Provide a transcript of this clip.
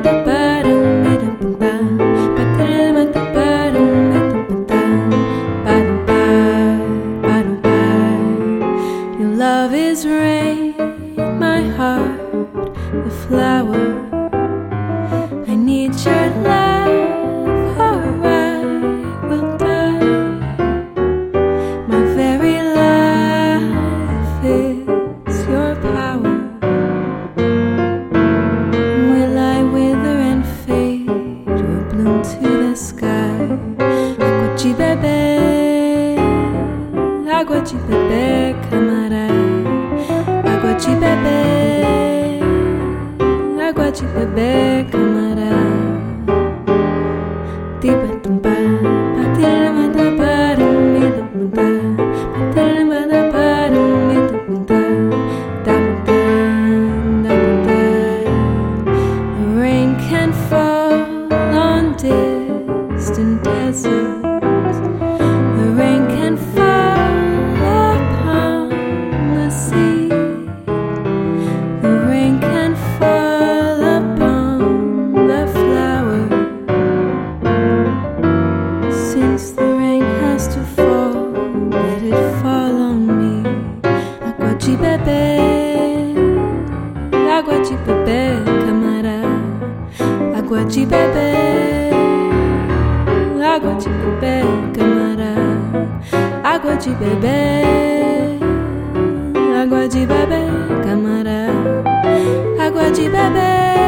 Love is rain, my heart, the flower. I need your love, or I will die. My very life is your power. Will I wither and fade, or bloom to the sky? Água de beber, água de beber, camarada. Água de beber, água de beber, camarada. Tiba tumba, patira manda para me da bunda, patira manda para me da bunda, da bunda, da bunda. The rain can fall on distant deserts. The rain can fall upon the sea. The rain can fall upon the flower. Since the rain has to fall, let it fall on me. Água de beber, água de beber, camarada. Água de beber, água de beber, camarada. Água de beber, água de beber, camarada. Água de beber.